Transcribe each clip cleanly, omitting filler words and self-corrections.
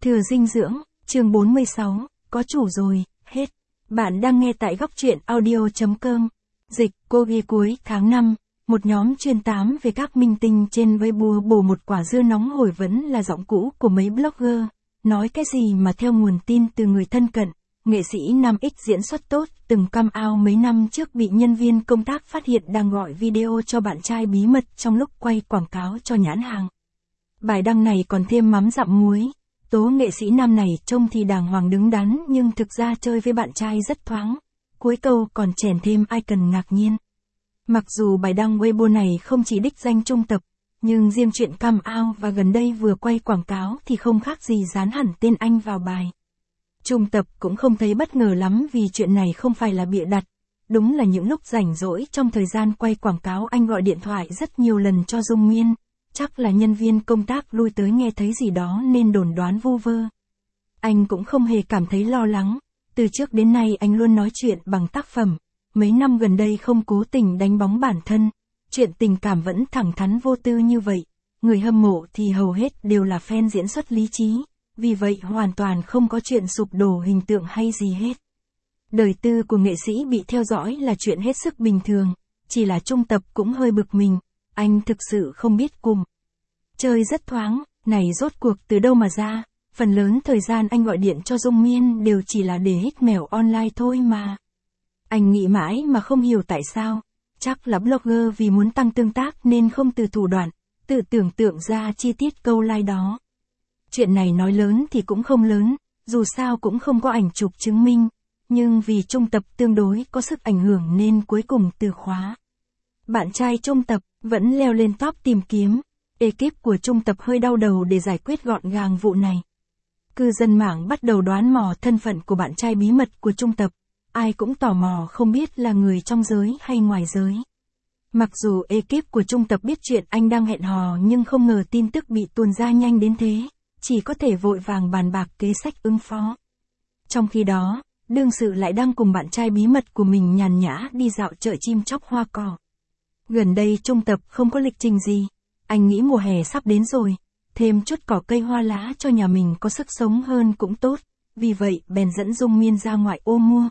Thừa dinh dưỡng, chương 46, có chủ rồi, hết. Bạn đang nghe tại góc truyện audio.com. Dịch, cô ghi cuối tháng 5, một nhóm chuyên tám về các minh tinh trên Weibo bổ một quả dưa nóng hổi vẫn là giọng cũ của mấy blogger. Nói cái gì mà theo nguồn tin từ người thân cận, nghệ sĩ Nam X diễn xuất tốt từng come out mấy năm trước bị nhân viên công tác phát hiện đang gọi video cho bạn trai bí mật trong lúc quay quảng cáo cho nhãn hàng. Bài đăng này còn thêm mắm dặm muối. Tố nghệ sĩ nam này trông thì đàng hoàng đứng đắn nhưng thực ra chơi với bạn trai rất thoáng. Cuối câu còn chèn thêm icon ngạc nhiên. Mặc dù bài đăng Weibo này không chỉ đích danh Trung Tập, nhưng riêng chuyện come out và gần đây vừa quay quảng cáo thì không khác gì dán hẳn tên anh vào bài. Trung Tập cũng không thấy bất ngờ lắm vì chuyện này không phải là bịa đặt. Đúng là những lúc rảnh rỗi trong thời gian quay quảng cáo anh gọi điện thoại rất nhiều lần cho Dung Miên. Chắc là nhân viên công tác lui tới nghe thấy gì đó nên đồn đoán vu vơ. Anh cũng không hề cảm thấy lo lắng. Từ trước đến nay anh luôn nói chuyện bằng tác phẩm. Mấy năm gần đây không cố tình đánh bóng bản thân. Chuyện tình cảm vẫn thẳng thắn vô tư như vậy. Người hâm mộ thì hầu hết đều là fan diễn xuất lý trí. Vì vậy hoàn toàn không có chuyện sụp đổ hình tượng hay gì hết. Đời tư của nghệ sĩ bị theo dõi là chuyện hết sức bình thường. Chỉ là Trung Tập cũng hơi bực mình. Anh thực sự không biết cùng. Chơi rất thoáng, này rốt cuộc từ đâu mà ra, phần lớn thời gian anh gọi điện cho Dung Miên đều chỉ là để hít mèo online thôi mà. Anh nghĩ mãi mà không hiểu tại sao, chắc là blogger vì muốn tăng tương tác nên không từ thủ đoạn, tự tưởng tượng ra chi tiết câu like đó. Chuyện này nói lớn thì cũng không lớn, dù sao cũng không có ảnh chụp chứng minh, nhưng vì Trung Tập tương đối có sức ảnh hưởng nên cuối cùng từ khóa. Bạn trai Trung Tập vẫn leo lên top tìm kiếm. Ekip của Trung Tập hơi đau đầu để giải quyết gọn gàng vụ này. Cư dân mạng bắt đầu đoán mò thân phận của bạn trai bí mật của Trung Tập. Ai cũng tò mò không biết là người trong giới hay ngoài giới. Mặc dù ekip của Trung Tập biết chuyện anh đang hẹn hò nhưng không ngờ tin tức bị tuôn ra nhanh đến thế. Chỉ có thể vội vàng bàn bạc kế sách ứng phó. Trong khi đó, đương sự lại đang cùng bạn trai bí mật của mình nhàn nhã đi dạo chợ chim chóc hoa cỏ. Gần đây Trung Tập không có lịch trình gì. Anh nghĩ mùa hè sắp đến rồi, thêm chút cỏ cây hoa lá cho nhà mình có sức sống hơn cũng tốt, vì vậy bèn dẫn Dung Miên ra ngoại ô mua.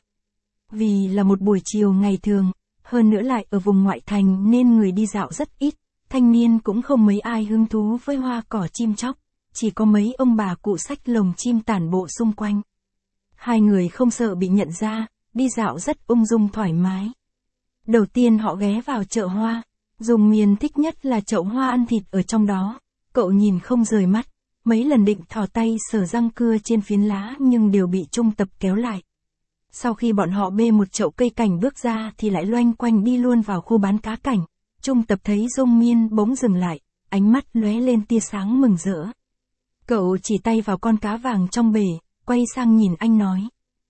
Vì là một buổi chiều ngày thường, hơn nữa lại ở vùng ngoại thành nên người đi dạo rất ít, thanh niên cũng không mấy ai hứng thú với hoa cỏ chim chóc, chỉ có mấy ông bà cụ xách lồng chim tản bộ xung quanh. Hai người không sợ bị nhận ra, đi dạo rất ung dung thoải mái. Đầu tiên họ ghé vào chợ hoa. Dung Miên thích nhất là chậu hoa ăn thịt ở trong đó, cậu nhìn không rời mắt, mấy lần định thò tay sờ răng cưa trên phiến lá nhưng đều bị Trung Tập kéo lại. Sau khi bọn họ bê một chậu cây cảnh bước ra thì lại loanh quanh đi luôn vào khu bán cá cảnh. Trung Tập thấy Dung Miên bỗng dừng lại, ánh mắt lóe lên tia sáng mừng rỡ. Cậu chỉ tay vào con cá vàng trong bể, quay sang nhìn anh nói.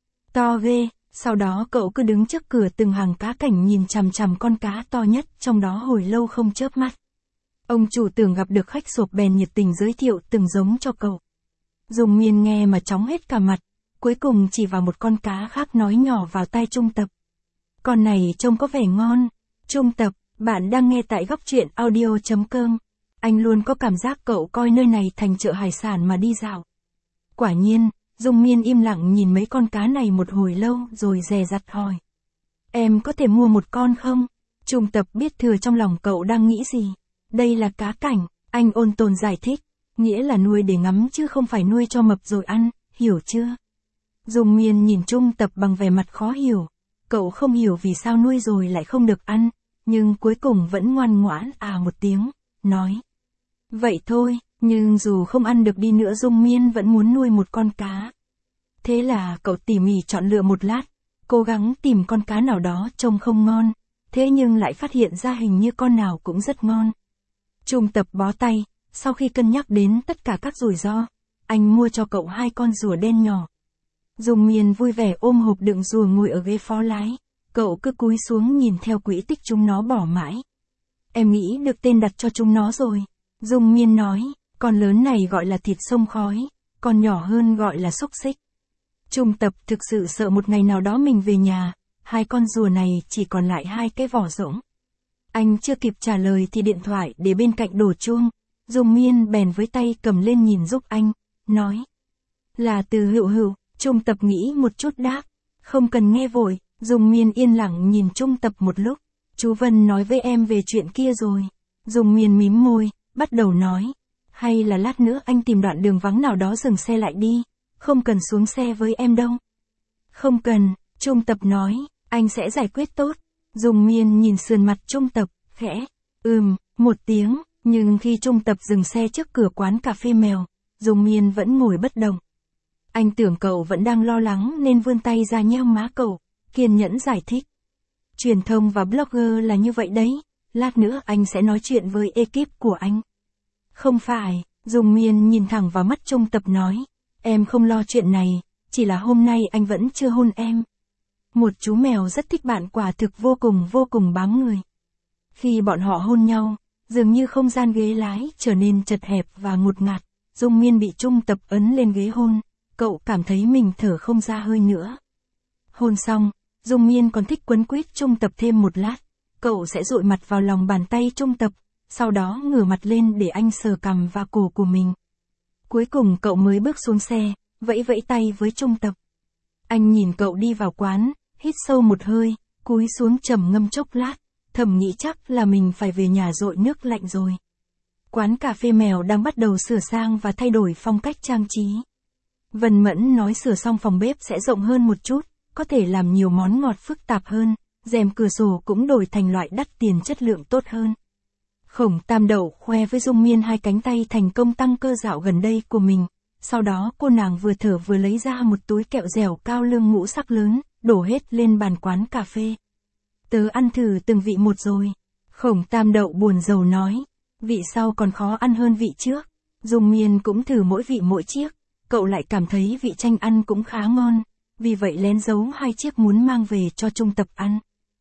To ghê. Sau đó cậu cứ đứng trước cửa từng hàng cá cảnh nhìn chằm chằm con cá to nhất trong đó hồi lâu không chớp mắt. Ông chủ tưởng gặp được khách sộp bèn nhiệt tình giới thiệu từng giống cho cậu. Dung Miên nghe mà chóng hết cả mặt, cuối cùng chỉ vào một con cá khác nói nhỏ vào tai Trung Tập. Con này trông có vẻ ngon. Trung Tập, bạn đang nghe tại góc truyện audio.com. Anh luôn có cảm giác cậu coi nơi này thành chợ hải sản mà đi dạo. Quả nhiên. Dung Miên im lặng nhìn mấy con cá này một hồi lâu rồi dè dặt hỏi. Em có thể mua một con không? Trung Tập biết thừa trong lòng cậu đang nghĩ gì. Đây là cá cảnh, anh ôn tồn giải thích. Nghĩa là nuôi để ngắm chứ không phải nuôi cho mập rồi ăn, hiểu chưa? Dung Miên nhìn Trung Tập bằng vẻ mặt khó hiểu. Cậu không hiểu vì sao nuôi rồi lại không được ăn, nhưng cuối cùng vẫn ngoan ngoãn một tiếng, nói. Vậy thôi. Nhưng dù không ăn được đi nữa Dung Miên vẫn muốn nuôi một con cá. Thế là cậu tỉ mỉ chọn lựa một lát, cố gắng tìm con cá nào đó trông không ngon, thế nhưng lại phát hiện ra hình như con nào cũng rất ngon. Trung Tập bó tay, sau khi cân nhắc đến tất cả các rủi ro, anh mua cho cậu 2 con rùa đen nhỏ. Dung Miên vui vẻ ôm hộp đựng rùa ngồi ở ghế phó lái, cậu cứ cúi xuống nhìn theo quỹ tích chúng nó bỏ mãi. Em nghĩ được tên đặt cho chúng nó rồi, Dung Miên nói. Con lớn này gọi là thịt sông khói, con nhỏ hơn gọi là xúc xích. Trung Tập thực sự sợ một ngày nào đó mình về nhà, 2 con rùa này chỉ còn lại 2 cái vỏ rỗng. Anh chưa kịp trả lời thì điện thoại để bên cạnh đổ chuông, Dung Miên bèn với tay cầm lên nhìn giúp anh, nói. Là từ Hữu Hữu. Trung Tập nghĩ một chút đáp. Không cần nghe vội. Dung Miên yên lặng nhìn Trung Tập một lúc. Chú Vân nói với em về chuyện kia rồi. Dung Miên mím môi, bắt đầu nói. Hay là lát nữa anh tìm đoạn đường vắng nào đó dừng xe lại đi. Không cần xuống xe với em đâu. Không cần, Trung Tập nói. Anh sẽ giải quyết tốt. Dung Miên nhìn sườn mặt Trung Tập, khẽ. Một tiếng. Nhưng khi Trung Tập dừng xe trước cửa quán cà phê mèo, Dung Miên vẫn ngồi bất động. Anh tưởng cậu vẫn đang lo lắng nên vươn tay ra nhéo má cậu, kiên nhẫn giải thích. Truyền thông và blogger là như vậy đấy, lát nữa anh sẽ nói chuyện với ekip của anh. Không phải, Dung Miên nhìn thẳng vào mắt Trung Tập nói. Em không lo chuyện này, chỉ là hôm nay anh vẫn chưa hôn em. Một chú mèo rất thích bạn quả thực vô cùng bám người. Khi bọn họ hôn nhau, dường như không gian ghế lái trở nên chật hẹp và ngột ngạt. Dung Miên bị Trung Tập ấn lên ghế hôn, cậu cảm thấy mình thở không ra hơi nữa. Hôn xong, Dung Miên còn thích quấn quýt Trung Tập thêm một lát. Cậu sẽ dụi mặt vào lòng bàn tay Trung Tập, sau đó ngửa mặt lên để anh sờ cằm và cổ của mình. Cuối cùng cậu mới bước xuống xe, vẫy vẫy tay với Trung Tập. Anh nhìn cậu đi vào quán, hít sâu một hơi, cúi xuống trầm ngâm chốc lát, thầm nghĩ chắc là mình phải về nhà dội nước lạnh rồi. Quán cà phê mèo đang bắt đầu sửa sang và thay đổi phong cách trang trí. Vân Mẫn nói sửa xong phòng bếp sẽ rộng hơn một chút, có thể làm nhiều món ngọt phức tạp hơn, rèm cửa sổ cũng đổi thành loại đắt tiền chất lượng tốt hơn. Khổng Tam Đậu khoe với Dung Miên hai cánh tay thành công tăng cơ dạo gần đây của mình, sau đó cô nàng vừa thở vừa lấy ra một túi kẹo dẻo cao lương ngũ sắc lớn, đổ hết lên bàn quán cà phê. Tớ ăn thử từng vị một rồi. Khổng Tam Đậu buồn rầu nói. Vị sau còn khó ăn hơn vị trước. Dung Miên cũng thử mỗi vị mỗi chiếc. Cậu lại cảm thấy vị chanh ăn cũng khá ngon. Vì vậy lén giấu hai chiếc muốn mang về cho Trung Tập ăn.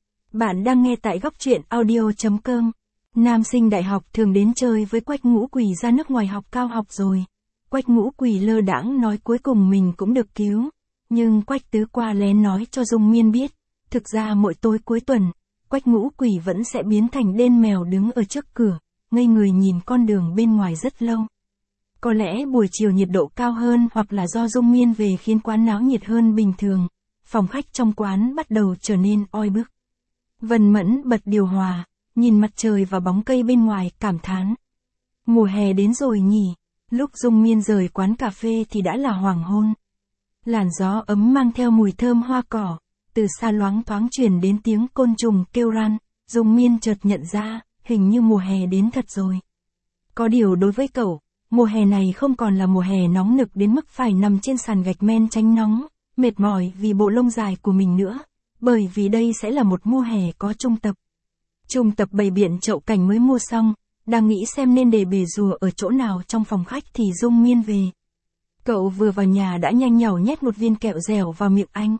Bạn đang nghe tại góc truyện audio.com. Nam sinh đại học thường đến chơi với Quách Ngũ Quỳ ra nước ngoài học cao học rồi. Quách Ngũ Quỳ lơ đãng nói cuối cùng mình cũng được cứu. Nhưng Quách Tứ qua lén nói cho Dung Miên biết. Thực ra mỗi tối cuối tuần, Quách Ngũ Quỳ vẫn sẽ biến thành đên mèo đứng ở trước cửa, ngây người nhìn con đường bên ngoài rất lâu. Có lẽ buổi chiều nhiệt độ cao hơn hoặc là do Dung Miên về khiến quán náo nhiệt hơn bình thường. Phòng khách trong quán bắt đầu trở nên oi bức. Vân Mẫn bật điều hòa, nhìn mặt trời và bóng cây bên ngoài cảm thán. Mùa hè đến rồi nhỉ, lúc Dung Miên rời quán cà phê thì đã là hoàng hôn. Làn gió ấm mang theo mùi thơm hoa cỏ, từ xa loáng thoáng truyền đến tiếng côn trùng kêu ran, Dung Miên chợt nhận ra, hình như mùa hè đến thật rồi. Có điều đối với cậu, mùa hè này không còn là mùa hè nóng nực đến mức phải nằm trên sàn gạch men tránh nóng, mệt mỏi vì bộ lông dài của mình nữa, bởi vì đây sẽ là một mùa hè có Trung Tập. Trung Tập bày biện chậu cảnh mới mua xong, đang nghĩ xem nên để bể rùa ở chỗ nào trong phòng khách thì Dung Miên về. Cậu vừa vào nhà đã nhanh nhảu nhét một viên kẹo dẻo vào miệng anh.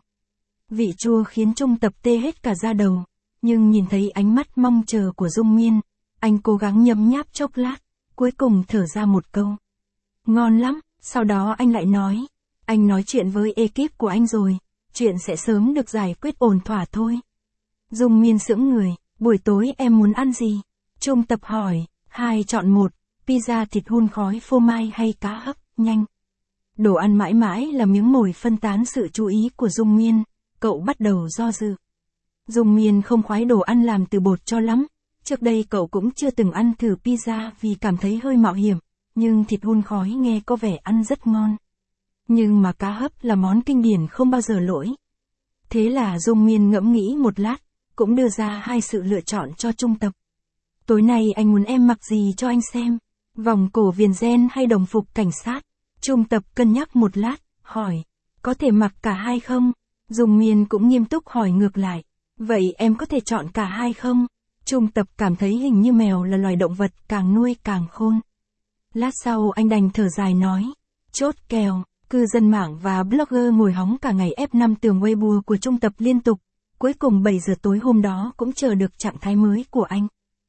Vị chua khiến Trung Tập tê hết cả da đầu, nhưng nhìn thấy ánh mắt mong chờ của Dung Miên, anh cố gắng nhấm nháp chốc lát, cuối cùng thở ra một câu. Ngon lắm, sau đó anh lại nói, anh nói chuyện với ekip của anh rồi, chuyện sẽ sớm được giải quyết ổn thỏa thôi. Dung Miên sững người, buổi tối em muốn ăn gì? Trung Tập hỏi, 2 chọn 1, pizza thịt hun khói phô mai hay cá hấp, nhanh. Đồ ăn mãi mãi là miếng mồi phân tán sự chú ý của Dung Miên, cậu bắt đầu do dự. Dung Miên không khoái đồ ăn làm từ bột cho lắm, trước đây cậu cũng chưa từng ăn thử pizza vì cảm thấy hơi mạo hiểm, nhưng thịt hun khói nghe có vẻ ăn rất ngon. Nhưng mà cá hấp là món kinh điển không bao giờ lỗi. Thế là Dung Miên ngẫm nghĩ một lát, cũng đưa ra hai sự lựa chọn cho Trung Tập. Tối nay anh muốn em mặc gì cho anh xem? Vòng cổ viền ren hay đồng phục cảnh sát? Trung Tập cân nhắc một lát, hỏi, có thể mặc cả hai không? Dung Miên cũng nghiêm túc hỏi ngược lại, vậy em có thể chọn cả hai không? Trung Tập cảm thấy hình như mèo là loài động vật càng nuôi càng khôn. Lát sau anh đành thở dài nói, chốt kèo. Cư dân mạng và blogger ngồi hóng cả ngày F5 tường Weibo của Trung Tập liên tục, cuối cùng 7 giờ tối hôm đó cũng chờ được trạng thái mới của anh.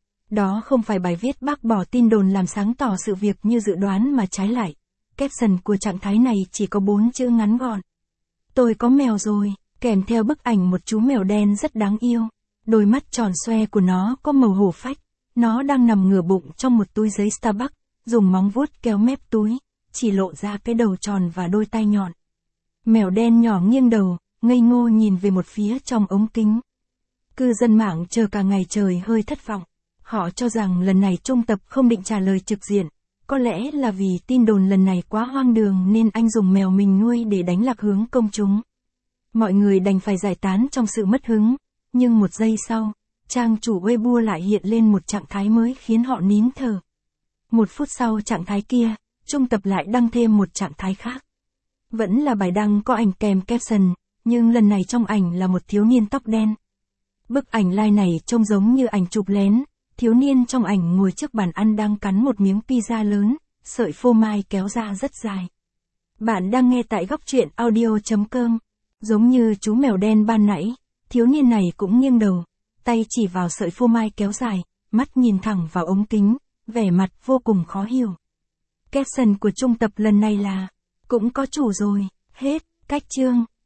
Đó không phải bài viết bác bỏ tin đồn làm sáng tỏ sự việc như dự đoán mà trái lại. Caption của trạng thái này chỉ có 4 chữ ngắn gọn. Tôi có mèo rồi, kèm theo bức ảnh một chú mèo đen rất đáng yêu. Đôi mắt tròn xoe của nó có màu hổ phách. Nó đang nằm ngửa bụng trong một túi giấy Starbucks, dùng móng vuốt kéo mép túi. chỉ lộ ra cái đầu tròn và đôi tai nhọn. Mèo đen nhỏ nghiêng đầu, ngây ngô nhìn về một phía trong ống kính. Cư dân mạng chờ cả ngày trời hơi thất vọng. Họ cho rằng lần này Trung Tập không định trả lời trực diện. Có lẽ là vì tin đồn lần này quá hoang đường nên anh dùng mèo mình nuôi để đánh lạc hướng công chúng. Mọi người đành phải giải tán trong sự mất hứng. Nhưng một giây sau, trang chủ Weibo lại hiện lên một trạng thái mới khiến họ nín thở. Một phút sau trạng thái kia, Trung Tập lại đăng thêm một trạng thái khác. Vẫn là bài đăng có ảnh kèm caption, nhưng lần này trong ảnh là một thiếu niên tóc đen. Bức ảnh live này trông giống như ảnh chụp lén, thiếu niên trong ảnh ngồi trước bàn ăn đang cắn một miếng pizza lớn, sợi phô mai kéo ra rất dài. Bạn đang nghe tại góc truyện audio.com. Giống như chú mèo đen ban nãy, thiếu niên này cũng nghiêng đầu, tay chỉ vào sợi phô mai kéo dài, mắt nhìn thẳng vào ống kính, vẻ mặt vô cùng khó hiểu. Caption của Trung Tập lần này là, cũng có chủ rồi, hết, cách chương.